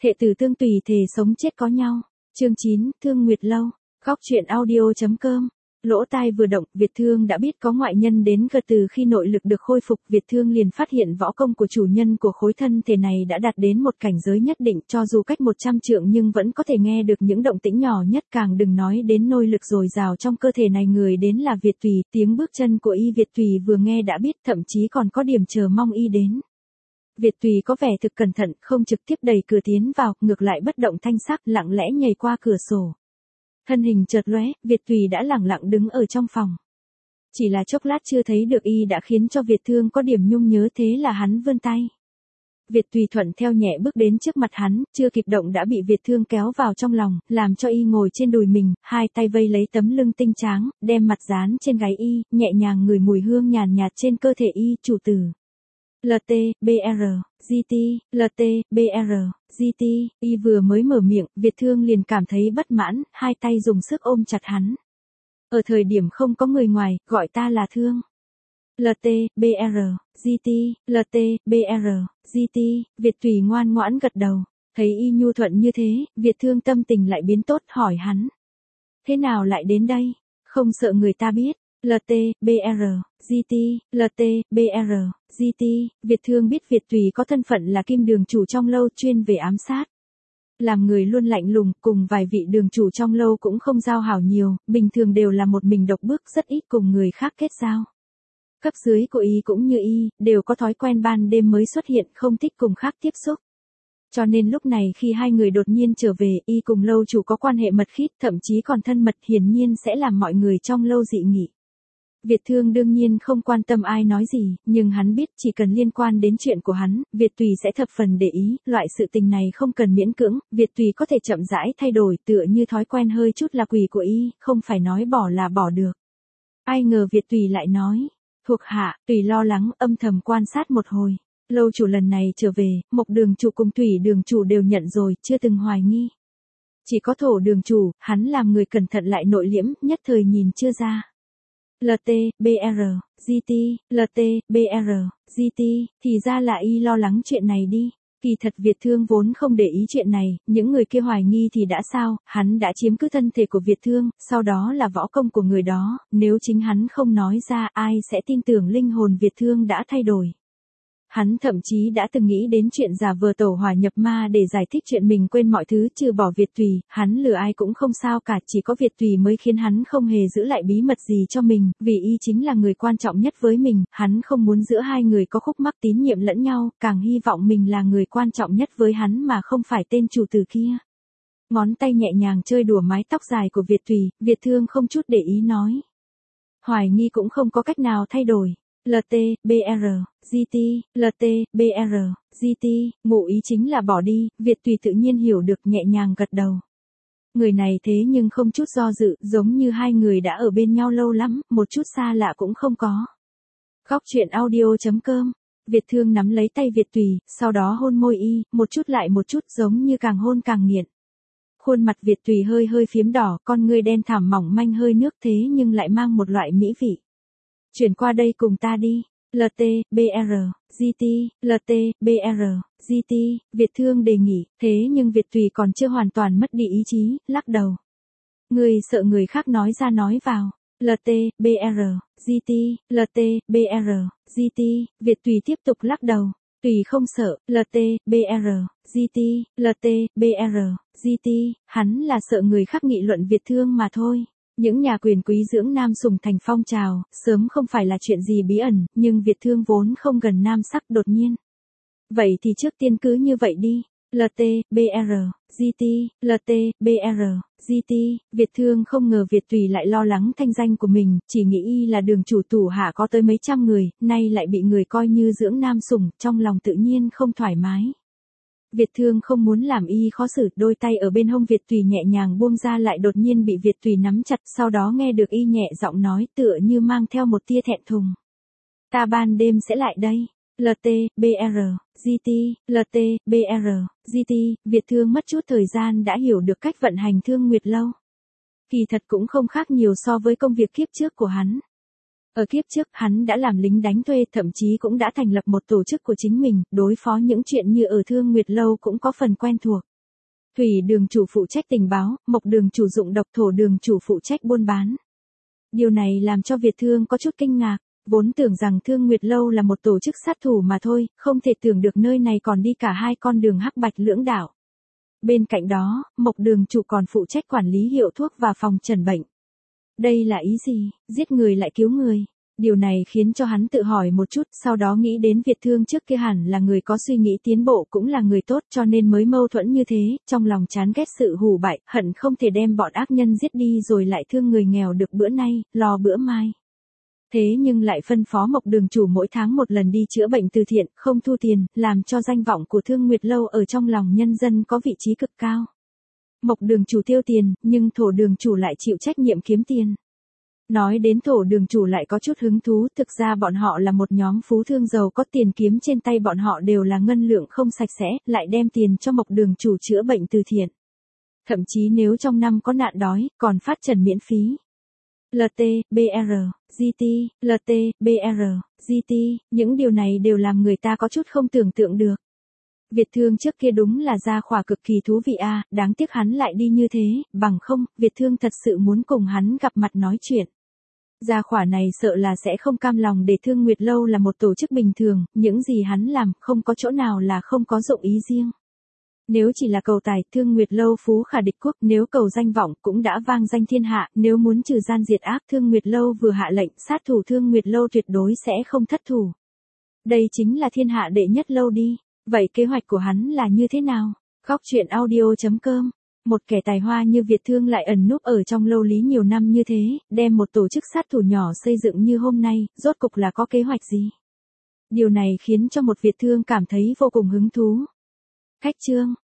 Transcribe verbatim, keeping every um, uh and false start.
Thệ tử tương tùy thề sống chết có nhau. Chương chín, Thương Nguyệt Lâu. Góc truyện audio.com. Lỗ tai vừa động, Việt Thương đã biết có ngoại nhân đến gần. Từ khi nội lực được khôi phục, Việt Thương liền phát hiện võ công của chủ nhân của khối thân thể này đã đạt đến một cảnh giới nhất định, cho dù cách một trăm trượng nhưng vẫn có thể nghe được những động tĩnh nhỏ nhất, càng đừng nói đến nội lực dồi dào trong cơ thể này. Người đến là Việt Tùy, tiếng bước chân của y Việt Tùy vừa nghe đã biết, thậm chí còn có điểm chờ mong y đến. Việt Tùy có vẻ thực cẩn thận, không trực tiếp đẩy cửa tiến vào, ngược lại bất động thanh sắc, lặng lẽ nhảy qua cửa sổ. Thân hình chợt lóe, Việt Tùy đã lẳng lặng đứng ở trong phòng. Chỉ là chốc lát chưa thấy được y đã khiến cho Việt Thương có điểm nhung nhớ, thế là hắn vươn tay. Việt Tùy thuận theo nhẹ bước đến trước mặt hắn, chưa kịp động đã bị Việt Thương kéo vào trong lòng, làm cho y ngồi trên đùi mình, hai tay vây lấy tấm lưng tinh tráng, đem mặt dán trên gáy y, nhẹ nhàng ngửi mùi hương nhàn nhạt trên cơ thể y. Chủ tử. lờ tê, bê rờ, giê tê, lờ tê, bê rờ, giê tê, y vừa mới mở miệng, Việt Thương liền cảm thấy bất mãn, hai tay dùng sức ôm chặt hắn. Ở thời điểm không có người ngoài, gọi ta là Thương. lờ tê, bê rờ, giê tê, lờ tê, bê rờ, giê tê, Việt Tùy ngoan ngoãn gật đầu. Thấy y nhu thuận như thế, Việt Thương tâm tình lại biến tốt, hỏi hắn. Thế nào lại đến đây? Không sợ người ta biết. lờ tê, bê rờ, giê tê, lờ tê, bê rờ, giê tê, Việt Thương biết Việt Tùy có thân phận là kim đường chủ trong lâu, chuyên về ám sát. Làm người luôn lạnh lùng, cùng vài vị đường chủ trong lâu cũng không giao hảo nhiều, bình thường đều là một mình độc bước, rất ít cùng người khác kết giao. Cấp dưới của y cũng như y, đều có thói quen ban đêm mới xuất hiện, không thích cùng khác tiếp xúc. Cho nên lúc này khi hai người đột nhiên trở về, y cùng lâu chủ có quan hệ mật khít, thậm chí còn thân mật, hiển nhiên sẽ làm mọi người trong lâu dị nghị. Việt Thương đương nhiên không quan tâm ai nói gì, nhưng hắn biết chỉ cần liên quan đến chuyện của hắn, Việt Tùy sẽ thập phần để ý, loại sự tình này không cần miễn cưỡng, Việt Tùy có thể chậm rãi thay đổi, tựa như thói quen hơi chút là quỷ của y, không phải nói bỏ là bỏ được. Ai ngờ Việt Tùy lại nói, thuộc hạ, Tùy lo lắng, âm thầm quan sát một hồi. Lâu chủ lần này trở về, Mộc đường chủ cùng Thủy đường chủ đều nhận rồi, chưa từng hoài nghi. Chỉ có Thổ đường chủ, hắn làm người cẩn thận lại nội liễm, nhất thời nhìn chưa ra. lờ tê, bê rờ, giê tê, lờ tê, bê rờ, giê tê, thì ra là y lo lắng chuyện này đi. Kỳ thật Việt Thương vốn không để ý chuyện này, những người kia hoài nghi thì đã sao, hắn đã chiếm cứ thân thể của Việt Thương, sau đó là võ công của người đó, nếu chính hắn không nói ra, ai sẽ tin tưởng linh hồn Việt Thương đã thay đổi. Hắn thậm chí đã từng nghĩ đến chuyện giả vờ tẩu hỏa nhập ma để giải thích chuyện mình quên mọi thứ, trừ bỏ Việt Tùy, hắn lừa ai cũng không sao cả, chỉ có Việt Tùy mới khiến hắn không hề giữ lại bí mật gì cho mình, vì y chính là người quan trọng nhất với mình, hắn không muốn giữa hai người có khúc mắc tín nhiệm lẫn nhau, càng hy vọng mình là người quan trọng nhất với hắn mà không phải tên chủ tử kia. Ngón tay nhẹ nhàng chơi đùa mái tóc dài của Việt Tùy, Việt Thương không chút để ý nói. Hoài nghi cũng không có cách nào thay đổi. lờ tê, bê rờ, giê tê, lờ tê, bê rờ, giê tê, ngụ ý chính là bỏ đi, Việt Tùy tự nhiên hiểu được, nhẹ nhàng gật đầu. Người này thế nhưng không chút do dự, giống như hai người đã ở bên nhau lâu lắm, một chút xa lạ cũng không có. Góc truyện audio.com. Việt Thương nắm lấy tay Việt Tùy, sau đó hôn môi y, một chút lại một chút, giống như càng hôn càng nghiện. Khuôn mặt Việt Tùy hơi hơi phiếm đỏ, con ngươi đen thẳm mỏng manh hơi nước, thế nhưng lại mang một loại mỹ vị. Chuyển qua đây cùng ta đi. lờ tê, bê rờ, giê tê, lờ tê, bê rờ, giê tê, Việt Thương đề nghị, thế nhưng Việt Tùy còn chưa hoàn toàn mất đi ý chí, lắc đầu. Người sợ người khác nói ra nói vào. lờ tê, bê rờ, giê tê, lờ tê, bê rờ, giê tê, Việt Tùy tiếp tục lắc đầu. Tùy không sợ, lờ tê, bê rờ, giê tê, lờ tê, bê rờ, giê tê, hắn là sợ người khác nghị luận Việt Thương mà thôi. Những nhà quyền quý dưỡng nam sủng thành phong trào, sớm không phải là chuyện gì bí ẩn, nhưng Việt Thương vốn không gần nam sắc, đột nhiên. Vậy thì trước tiên cứ như vậy đi. lờ tê, bê rờ, giê tê, lờ tê, bê rờ, giê tê, Việt Thương không ngờ Việt Tùy lại lo lắng thanh danh của mình, chỉ nghĩ y là đường chủ thủ hạ có tới mấy trăm người, nay lại bị người coi như dưỡng nam sủng, trong lòng tự nhiên không thoải mái. Việt Thương không muốn làm y khó xử, đôi tay ở bên hông Việt Tùy nhẹ nhàng buông ra lại đột nhiên bị Việt Tùy nắm chặt, sau đó nghe được y nhẹ giọng nói, tựa như mang theo một tia thẹn thùng. Ta ban đêm sẽ lại đây. lờ tê, bê rờ, giê tê, lờ tê, bê rờ, giê tê, Việt Thương mất chút thời gian đã hiểu được cách vận hành Thương Nguyệt Lâu. Kỳ thật cũng không khác nhiều so với công việc kiếp trước của hắn. Ở kiếp trước, hắn đã làm lính đánh thuê, thậm chí cũng đã thành lập một tổ chức của chính mình, đối phó những chuyện như ở Thương Nguyệt Lâu cũng có phần quen thuộc. Thủy đường chủ phụ trách tình báo, mộc đường chủ dụng độc, thổ đường chủ phụ trách buôn bán. Điều này làm cho Việt Thương có chút kinh ngạc, vốn tưởng rằng Thương Nguyệt Lâu là một tổ chức sát thủ mà thôi, không thể tưởng được nơi này còn đi cả hai con đường hắc bạch lưỡng đạo. Bên cạnh đó, mộc đường chủ còn phụ trách quản lý hiệu thuốc và phòng trần bệnh. Đây là ý gì, giết người lại cứu người? Điều này khiến cho hắn tự hỏi một chút, sau đó nghĩ đến Việt Thương trước kia hẳn là người có suy nghĩ tiến bộ, cũng là người tốt, cho nên mới mâu thuẫn như thế, trong lòng chán ghét sự hủ bại, hận không thể đem bọn ác nhân giết đi rồi lại thương người nghèo được bữa nay, lo bữa mai. Thế nhưng lại phân phó mộc đường chủ mỗi tháng một lần đi chữa bệnh từ thiện, không thu tiền, làm cho danh vọng của Thương Nguyệt Lâu ở trong lòng nhân dân có vị trí cực cao. Mộc đường chủ tiêu tiền, nhưng thổ đường chủ lại chịu trách nhiệm kiếm tiền. Nói đến thổ đường chủ lại có chút hứng thú, thực ra bọn họ là một nhóm phú thương giàu có, tiền kiếm trên tay bọn họ đều là ngân lượng không sạch sẽ, lại đem tiền cho mộc đường chủ chữa bệnh từ thiện. Thậm chí nếu trong năm có nạn đói, còn phát trần miễn phí. lờ tê, bê rờ, giê tê, lờ tê, bê rờ, giê tê, những điều này đều làm người ta có chút không tưởng tượng được. Việt Thương trước kia đúng là gia khỏa cực kỳ thú vị a, à, đáng tiếc hắn lại đi như thế, bằng không, Việt Thương thật sự muốn cùng hắn gặp mặt nói chuyện. Gia khỏa này sợ là sẽ không cam lòng để Thương Nguyệt Lâu là một tổ chức bình thường, những gì hắn làm không có chỗ nào là không có dụng ý riêng. Nếu chỉ là cầu tài, Thương Nguyệt Lâu phú khả địch quốc, nếu cầu danh vọng cũng đã vang danh thiên hạ, nếu muốn trừ gian diệt ác, Thương Nguyệt Lâu vừa hạ lệnh, sát thủ Thương Nguyệt Lâu tuyệt đối sẽ không thất thủ. Đây chính là thiên hạ đệ nhất lâu đi. Vậy kế hoạch của hắn là như thế nào? Góc truyện audio chấm com. Một kẻ tài hoa như Việt Thương lại ẩn núp ở trong lâu lý nhiều năm như thế, đem một tổ chức sát thủ nhỏ xây dựng như hôm nay, rốt cục là có kế hoạch gì? Điều này khiến cho một Việt Thương cảm thấy vô cùng hứng thú. Khách chương.